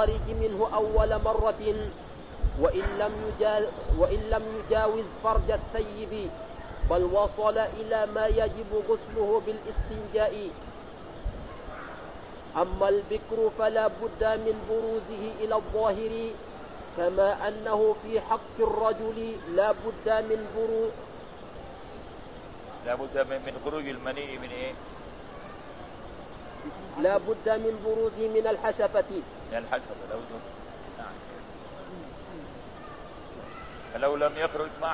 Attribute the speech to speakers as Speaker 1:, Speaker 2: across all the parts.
Speaker 1: الخارج منه أول مرة وإن لم يجاوز فرج الثيب، بل وصل إلى ما يجب غسله بالاستنجاء. أما البكر فلا بد من بروزه إلى الظاهر، كما أنه في حق الرجل لا بد
Speaker 2: من خروج المني من إيه؟
Speaker 1: لا بد من بروزه من الحشفة.
Speaker 2: نعم. فلو لم يخرج ما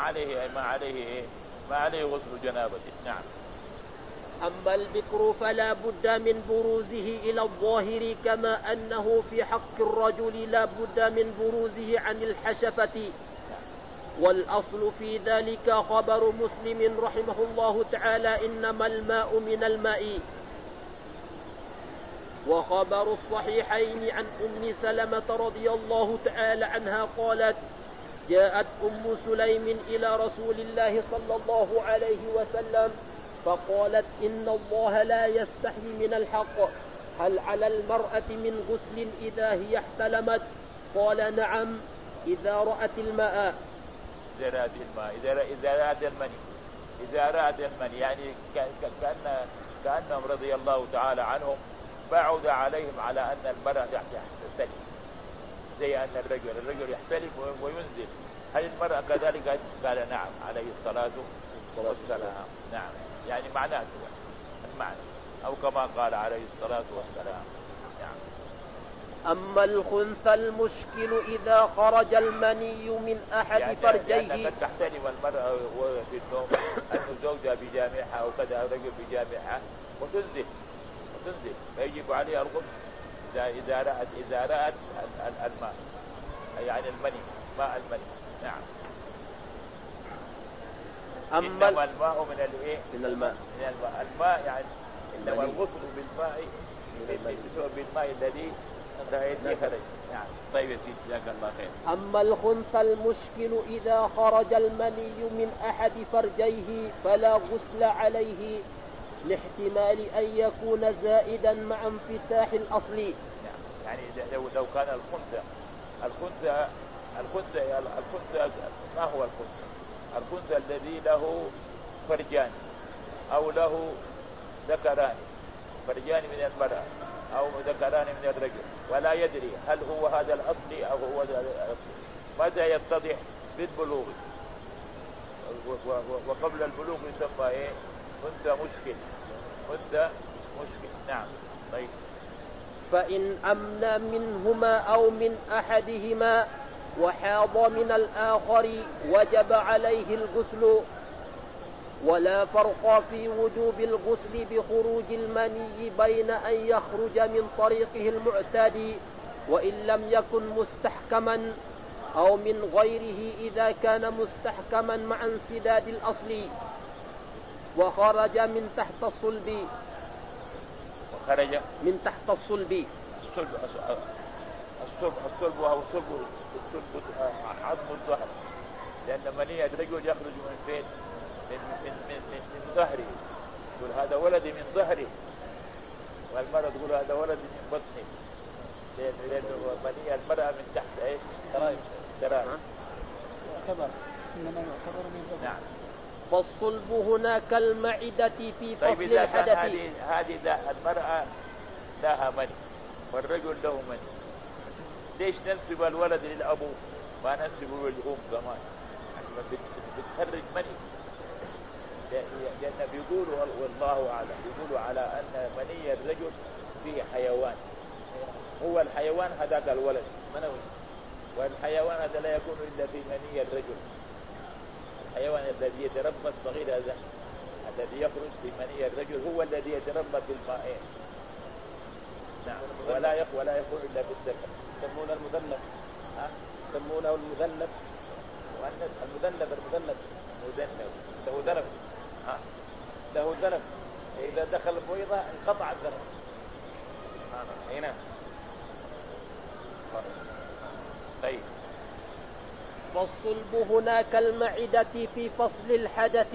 Speaker 2: عليه غسل جنابته. نعم.
Speaker 1: أما البكر فلا بد من بروزه إلى الظاهر، كما أنه في حق الرجل لا بد من بروزه عن الحشفة. والأصل في ذلك خبر مسلم رحمه الله تعالى: إنما الماء من الماء. وخبر الصحيحين عن أم سلمة رضي الله تعالى عنها قالت: جاءت أم سليم إلى رسول الله صلى الله عليه وسلم فقالت: إن الله لا يستحي من الحق، هل على المرأة من غسل إذا هي احتلمت؟ قال: نعم، إذا رأت الماء.
Speaker 2: إذا رأت المني يعني كأنهم رضي الله تعالى عنهم بعد عليهم على أن المرأة تحتلم زي أن الرجل يحتلم وينزل. هل المرأة كذلك؟ قال: نعم، عليه الصلاة والسلام. نعم، يعني معناه المعنى أو كما قال عليه الصلاة والسلام. نعم.
Speaker 1: أما الخنثى المشكل إذا خرج المني من أحد فرجيه،
Speaker 2: يعني قد تحتلم المرأة في النوم أن زوجها بجامعها أو كذا رجل بجامعها وتنزل فيجب عليها الغسل إذا رأت الماء، يعني ماء المني. نعم. إنما الماء من الماء يعني إنما الغسل بالماء الذي خرج. نعم. طيب يا سيدي، جزاك الله خير.
Speaker 1: أما الخنثى المشكل إذا خرج المني من أحد فرجيه فلا غسل عليه، لاحتمال أن يكون زائدا مع انفتاح الأصل.
Speaker 2: نعم. يعني لو كان الخنثى ما هو الخنثى؟ الخنثى الذي له فرجان أو له ذكران، فرجان من المرأة أو ذكران من الرجل، ولا يدري هل هو هذا الأصلي أو هو هذا الأصلي. ماذا يتضح؟ بالبلوغ، وقبل البلوغ يسمى إيه؟ خنثى مشكل. نعم. طيب.
Speaker 1: فإن أمن منهما أو من أحدهما وحاض من الآخر وجب عليه الغسل، ولا فرق في وجوب الغسل بخروج المني بين أن يخرج من طريقه المعتاد وإن لم يكن مستحكما، أو من غيره إذا كان مستحكما مع انسداد الأصل وخرج من تحت الصلب.
Speaker 2: الصلب وهو الصلب عظم الظهر، لأن مني الرجل يخرج من فين؟ من ظهره، يقول هذا ولدي من ظهري، والمرأة تقول هذا ولدي من بطني، لأن مني المرأة من تحت ايش؟ ترائب. نعم.
Speaker 1: فالصلب هنا كالمعدة في فصل الحدث.
Speaker 2: هذه المرأة لها مني والرجل له مني، ليش ننسب الولد للأبو ما ننسبه للأم كمان؟ بتخرج مني، لأن بيقولوا والله أعلم بيقولوا على أن مني الرجل فيه حيوان، هو الحيوان هذاك الولد منوي، والحيوان هذا لا يكون إلا في مني الرجل. الحيوان الذي يتربى الصغير هذا الذي يخرج في مني الرجل هو الذي يتربى في الماء. نعم. ولا يكون إلا في الذكر.
Speaker 3: يسمونه المذنب. يسمونه المذنب.
Speaker 2: وأن المذنب له ذنب. له ذنب. إذا دخل البويضة انقطع الذنب. هنا. طيب.
Speaker 1: والصلب هنا كالمعدة في فصل الحدث،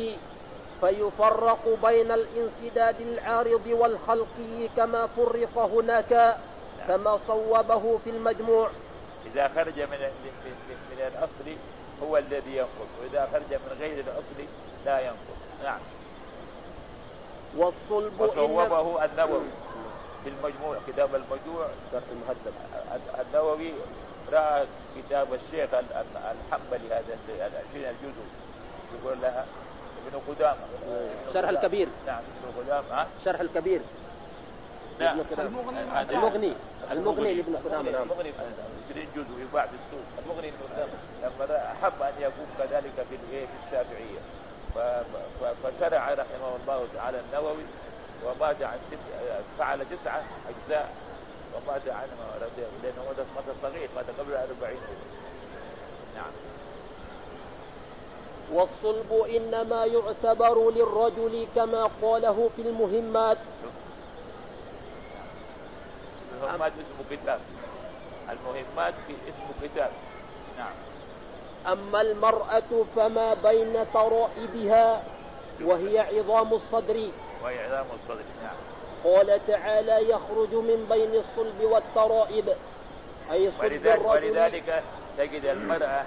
Speaker 1: فيفرق بين الانسداد العارض والخلقي كما فرق هناك. كما صوبه في المجموع.
Speaker 2: إذا خرج من الأصل هو الذي ينقض، وإذا خرج من غير الأصل لا ينقض. نعم.
Speaker 1: والصلب
Speaker 2: وصوبه النووي في المجموع، كتاب المجموع
Speaker 3: شرح المهذب.
Speaker 2: النووي رأى كتاب الشيخ الحنبلي هذا 20 الجزء يقول لها ابن قدامة
Speaker 1: شرح الكبير.
Speaker 2: نعم ابن قدامة.
Speaker 1: شرح الكبير.
Speaker 2: نعم.
Speaker 1: المغني لابن قدامة. نعم.
Speaker 2: المغني 20 جزء يباع في السوق. المغني لابن قدامة لما أحب أن يكون كذلك في الشافعية فشرع رحمه الله تعالى النووي، ومات عن فعل 9 أجزاء ومات عنه لأنه مات صغير، مات قبل 40. نعم.
Speaker 1: والصلب إنما يعتبر للرجل كما قاله في المهمات.
Speaker 2: المهمات اسم كتاب، المهمات في اسم كتاب. نعم.
Speaker 1: أما المرأة فما بين ترائبها وهي عظام الصدر.
Speaker 2: وهي عظام الصدر. نعم.
Speaker 1: قال تعالى يخرج من بين الصلب والترائب أي صلب الرجل.
Speaker 2: ولذلك تجد المرأة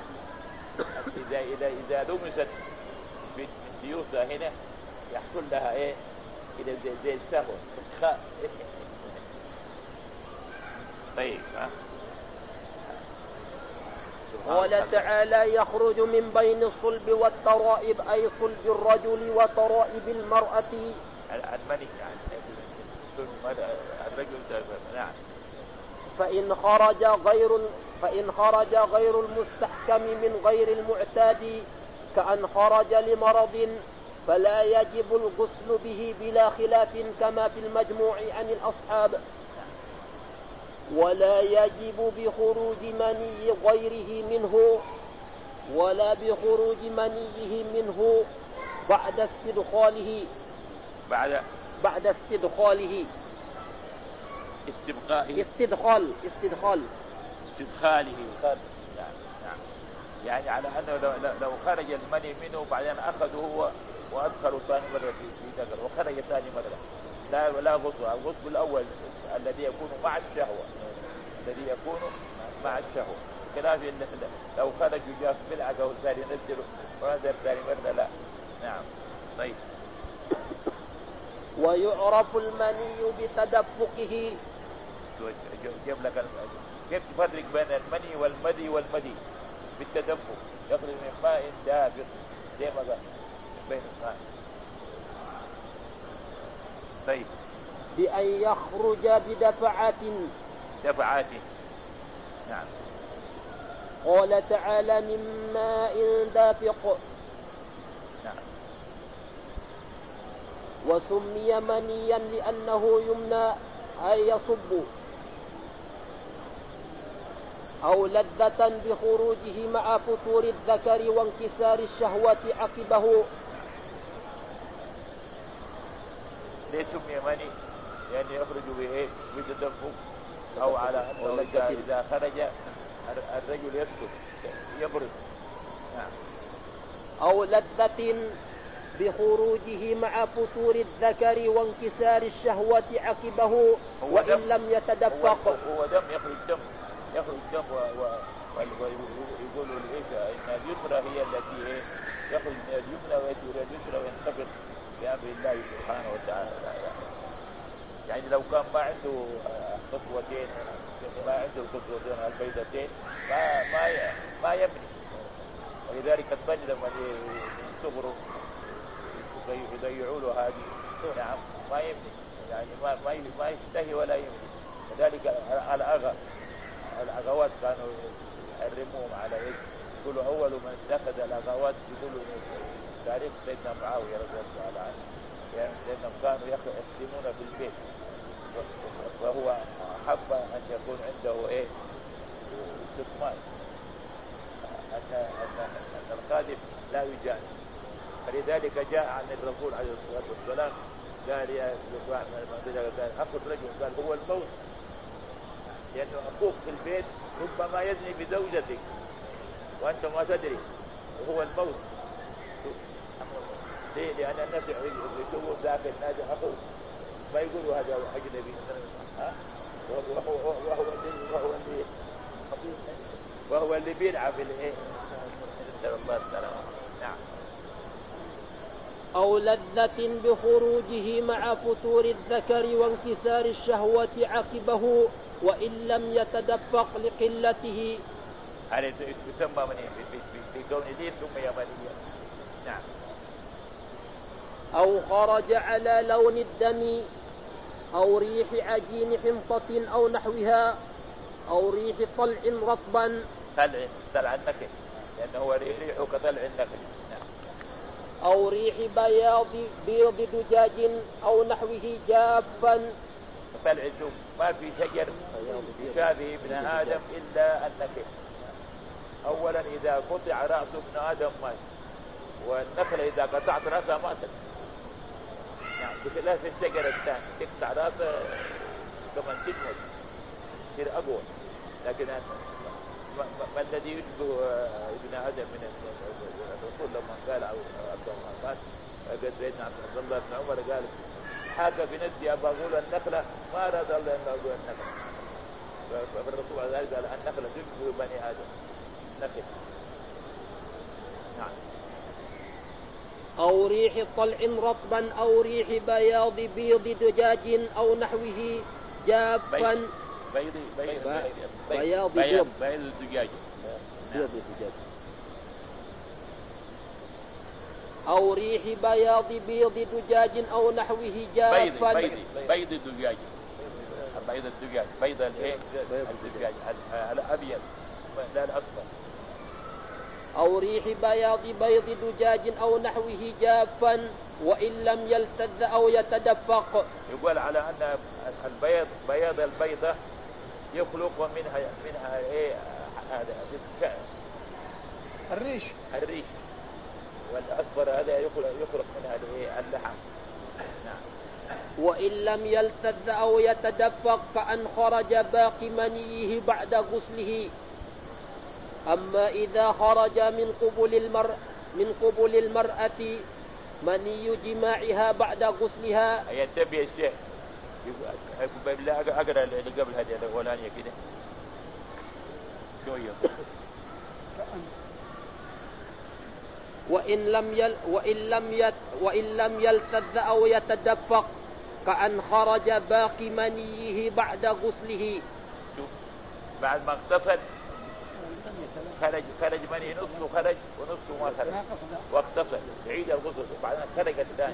Speaker 2: إذا لمست من سيوفها هنا يحصل لها إيه كده زي السهو. طيب.
Speaker 1: قال تعالى يخرج من بين الصلب والترائب أي صلب الرجل وترائب المرأة
Speaker 2: المني يعني الرجل. نعم.
Speaker 1: فإن خرج غير المستحكم من غير المعتاد كأن خرج لمرض فلا يجب الغسل به بلا خلاف كما في المجموع عن الأصحاب، ولا يجب بخروج مني غيره منه ولا بخروج منيه منه بعد استدخاله
Speaker 2: استدخاله. نعم. يعني على أنه لو خرج المني منه بعدين أخذه هو وأدخله ثاني مرة في ذكر وخرج ثاني مرة لا غسل. الغسل الأول الذي يكون مع الشهوة خلاف لو خرج جاف بالعقل والثاني نزله ونزل ثاني مرة لا. نعم. طيب.
Speaker 1: ويعرف المني بتدفقه.
Speaker 2: جاب لك كيف تفرق بين المني والمدي بالتدفق. يخرج من ماء دافق زي ما قال بين الماء. طيب.
Speaker 1: بأن يخرج بدفعات.
Speaker 2: نعم.
Speaker 1: قال تعالى من ماء دافق.
Speaker 2: نعم.
Speaker 1: وسمي منيا لأنه يمنى أي يصب، أو لذة بخروجه مع فتور الذكر وانكسار الشهوة عقبه.
Speaker 2: ليه سمي مني؟ يعني يخرج بتدفق، أو على أنه إذا خرج الرجل يسكت يبرد. نعم.
Speaker 1: أو لذة بخروجه مع فتور الذكر وانكسار الشهوة عقبه وإن لم يتدفق.
Speaker 2: هو دم يخرج دم ويقولوا إن اليسرى هي التي يخرج من اليمنى ويأتي إلى اليسرى وينتقل بأمر الله سبحانه وتعالى. يعني لو كان ما عنده خطوتين البيضتين ما يبني. ولذلك الطفل لما من صغره يضيعوا له هذه. نعم. ما يبني يعني ما يشتهي ولا يبني. لذلك الأغوات كانوا يحرموهم على يقولوا أول من اتخذ الأغوات يقولوا تاريخ سيدنا معاوية رضي الله عنه، يعني لأنهم كانوا يخدمون في البيت وهو أحب أن يكون عنده استثمار، أن الخادم لا يجاني. فلذلك جاء عن الرسول عليه الصلاة والسلام قال يا قال أخو الرجل قال هو الموت، لأنه أخوك في البيت ربما يزني بزوجتك وأنت ما تدري وهو الموت. ليه؟ لأن الناس يشوفوا ذاك الناس أخوه ما يقولوا هذا أجنبي وهو اللي بيلعب الايه. نسأل الله السلامة. نعم.
Speaker 1: أو لذة بخروجه مع فتور الذكر وانكسار الشهوة عقبه وإن لم يتدفق لقلته.
Speaker 2: هذا يسمى من بكون دين ثم يمنية. نعم.
Speaker 1: أو خرج على لون الدم أو ريح عجين حنطة أو نحوها أو ريح طلع رطبا.
Speaker 2: طلع النخل لأنه هو ريحه كطلع النخل. نعم.
Speaker 1: أو ريح بيض دجاج أو نحوه جافا.
Speaker 2: طلع الزوم ما في شجر يشابه ابن آدم إلا النخل. أولا إذا قطع رأس ابن آدم مات، والنخلة إذا قطعت رأسها ماتت. يعني بخلاف الشجرة الثانية تقطع رأسها كمان تموت تصير أقوى. لكن ما الذي يشبه ابن آدم من الرسول لما قال أو مات قال سيدنا عبد الله بن عمر قال حاك في نفسي أبا أقول النخلة ما أراد الله أن أقول النخلة. فالرسول عليه ذلك قال النخلة تشبه بني آدم نخل. نعم.
Speaker 1: أو ريح طلع رطبا أو ريح بيض دجاج أو نحوه جافا. بياض
Speaker 2: الدجاج.
Speaker 1: أو ريح بيض دجاج أو نحوه جافا.
Speaker 2: بيض الدجاج. بيض الدجاج. بيض الايه؟ الدجاج الأبيض لا الأصفر.
Speaker 1: أو ريح بيض دجاج أو نحوه جافا وإن لم يلتذ أو يتدفق.
Speaker 2: يقول على أن بياض البيضة يخلق منها ايه هذا الريش والأصفر هذا يخلق منها اللحم. نعم.
Speaker 1: وإن لم يلتذ أو يتدفق فأن خرج باقي منيه بعد غسله. أما إذا خرج من قبل المرأة مني جماعها بعد غسلها.
Speaker 2: ينتبه الشيخ أقرأ اللي قبل هذه الأولانية كده شوية.
Speaker 1: وإن لم يلتذ أو يتدفق كأن خرج باقي منيه بعد غسله.
Speaker 2: بعد ما اغتسل خرج مني نصفه خرج ونصفه ما خرج واغتسل يعيد الغسل وبعدين خرج الثاني.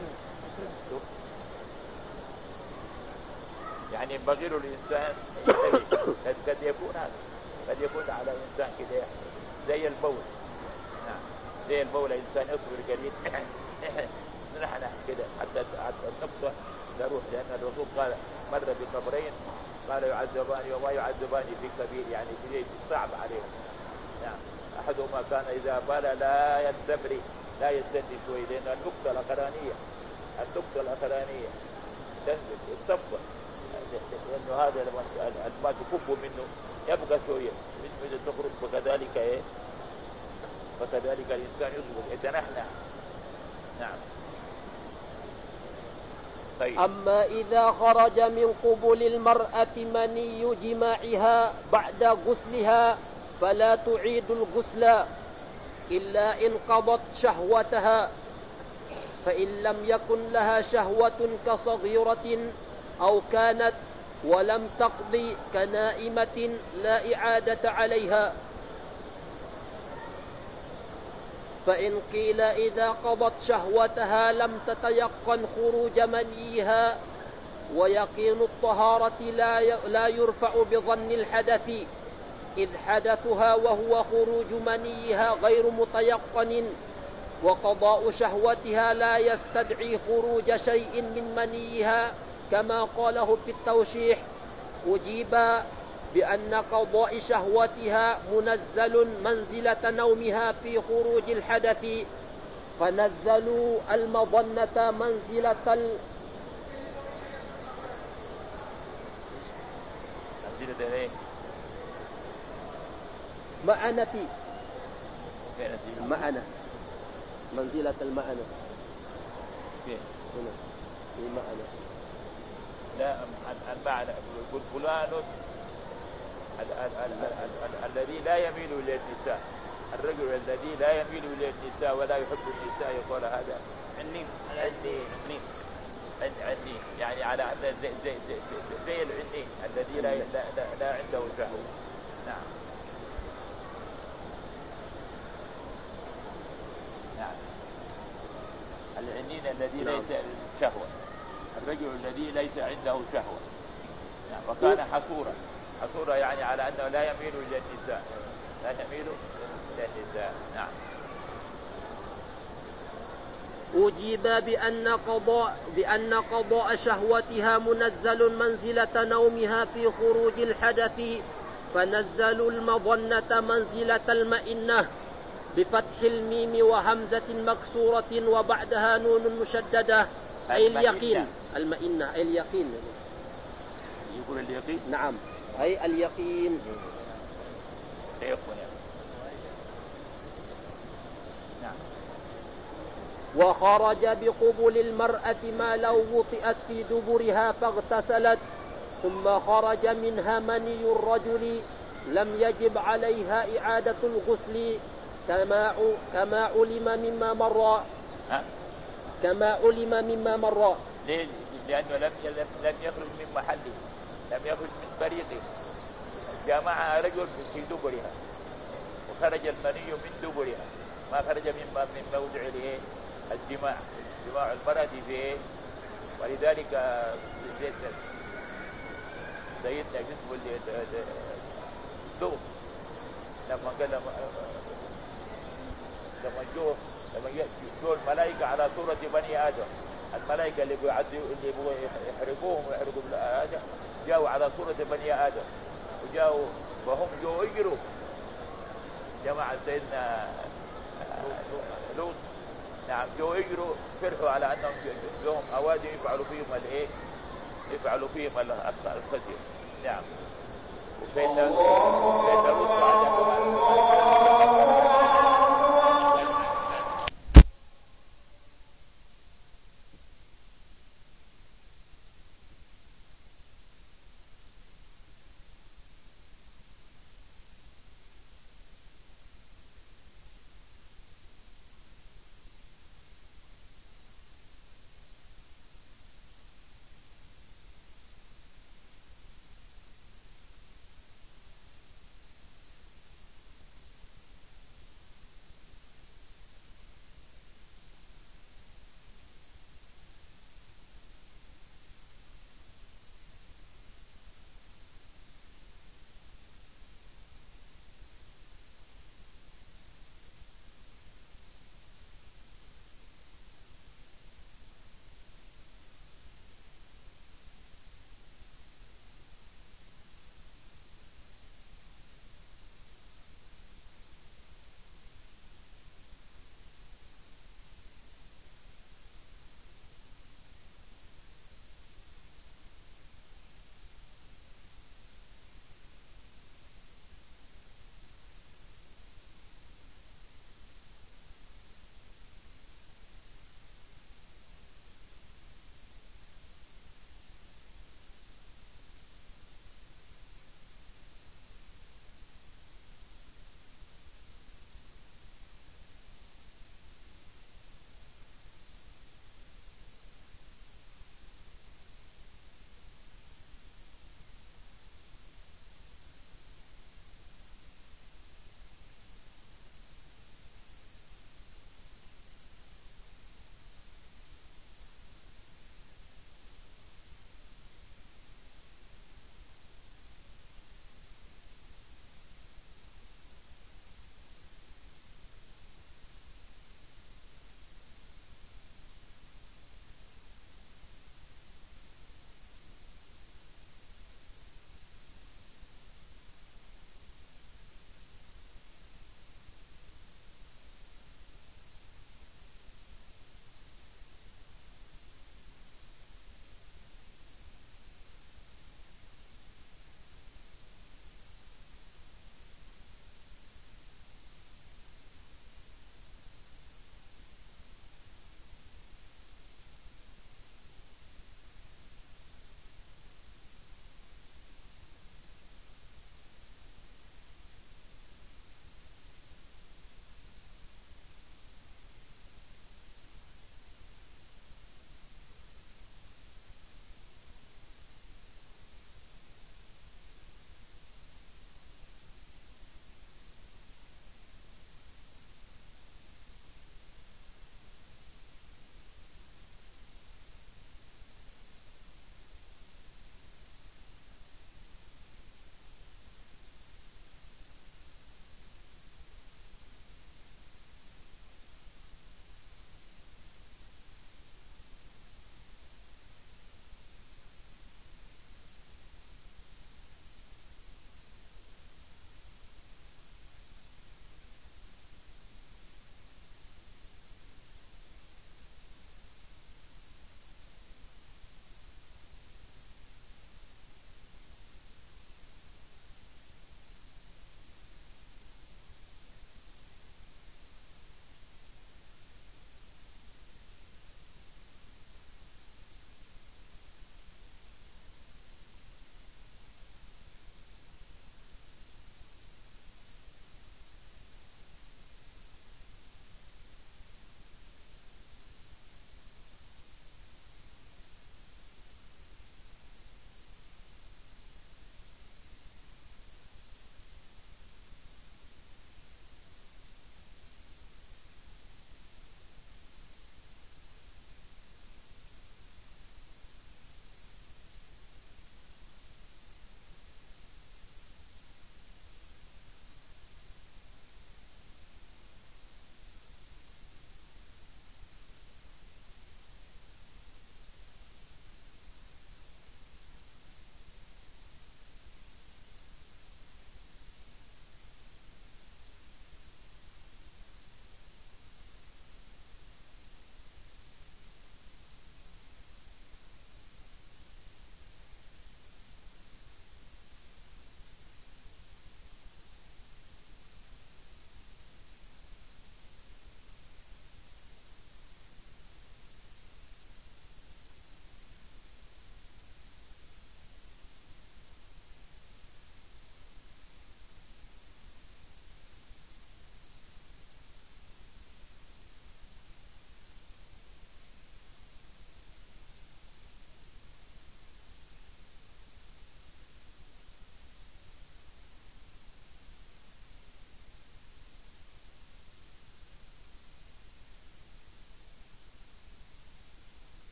Speaker 2: يعني ينبغي له الإنسان قد يكون هذا قد يكون على إنسان كده زي البول. نعم. زي البول الإنسان يصبر قليل نحن كده حتى النقطة تروح. لأن الرسول قال مر بقبرين قال يعذبان وما يعذبان في كبير يعني في صعب عليهم. نعم. أحدهما كان إذا بال لا يستبري لا يستني شوي لأن النقطة الأخرانية تنزل الصفة لأنه هذا الماء تكب منه يبقى شوية مثل تخرج. فكذلك الإنسان يصبر يتنحنى. نعم. طيب.
Speaker 1: أما إذا خرج من قبل المرأة مني جماعها بعد غسلها فلا تعيد الغسل إلا إن قضت شهوتها. فإن لم يكن لها شهوة كصغيرة أو كانت ولم تقضي كنائمة لا إعادة عليها. فإن قيل إذا قضت شهوتها لم تتيقن خروج منيها ويقين الطهارة لا يرفع بظن الحدث إذ حدثها وهو خروج منيها غير متيقن وقضاء شهوتها لا يستدعي خروج شيء من منيها كما قاله في التوشيح. أجيب بأن قضاء شهوتها منزل منزلة نومها في خروج الحدث فنزلوا المظنة منزلة معنة منزلة المعنى هنا في معنى
Speaker 2: لا المعنى يقول فلان الذي لا يميل إلى النساء، الرجل الذي لا يميل إلى النساء ولا يحب النساء يقول هذا عني يعني على زي العني الذي لا عنده شهوة. نعم. العنين الذي ليس شهوة، الرجل الذي ليس عنده شهوة. نعم. وكان حصورا يعني على أنه لا يميل إلى النساء، نعم.
Speaker 1: أجيب بأن قضاء شهوتها منزل منزلة نومها في خروج الحدث، فنزلوا المظنة منزلة المئنة بفتح الميم وهمزة مكسورة وبعدها نون مشددة أي اليقين. المئنة أي اليقين.
Speaker 2: يقول اليقين.
Speaker 1: نعم أي اليقين.
Speaker 2: نعم.
Speaker 1: وخرج بقبل المرأة ما لو وطئت في دبرها فاغتسلت ثم خرج منها مني الرجل لم يجب عليها إعادة الغسل كما علم مما مر.
Speaker 2: ليه؟ لأنه لم يخرج من محله، لم يخرج من طريقه. جامعها رجل في دبرها وخرج المني من دبرها، ما خرج من موضع الجماع المرأة فيه. ولذلك سيدنا جسم لوط لما قال لما جو الملائكة على صورة بني آدم، الملائكة اللي يحرقوهم ويحرقوا آدم جاءوا على صورة بني آدم، وجاءوا وهم جو يجروا جماعة سيدنا لوط. نعم. جو يجروا فرحوا على أنهم لهم أوادم يفعلوا فيهم الخزي. نعم. وسيدنا لوط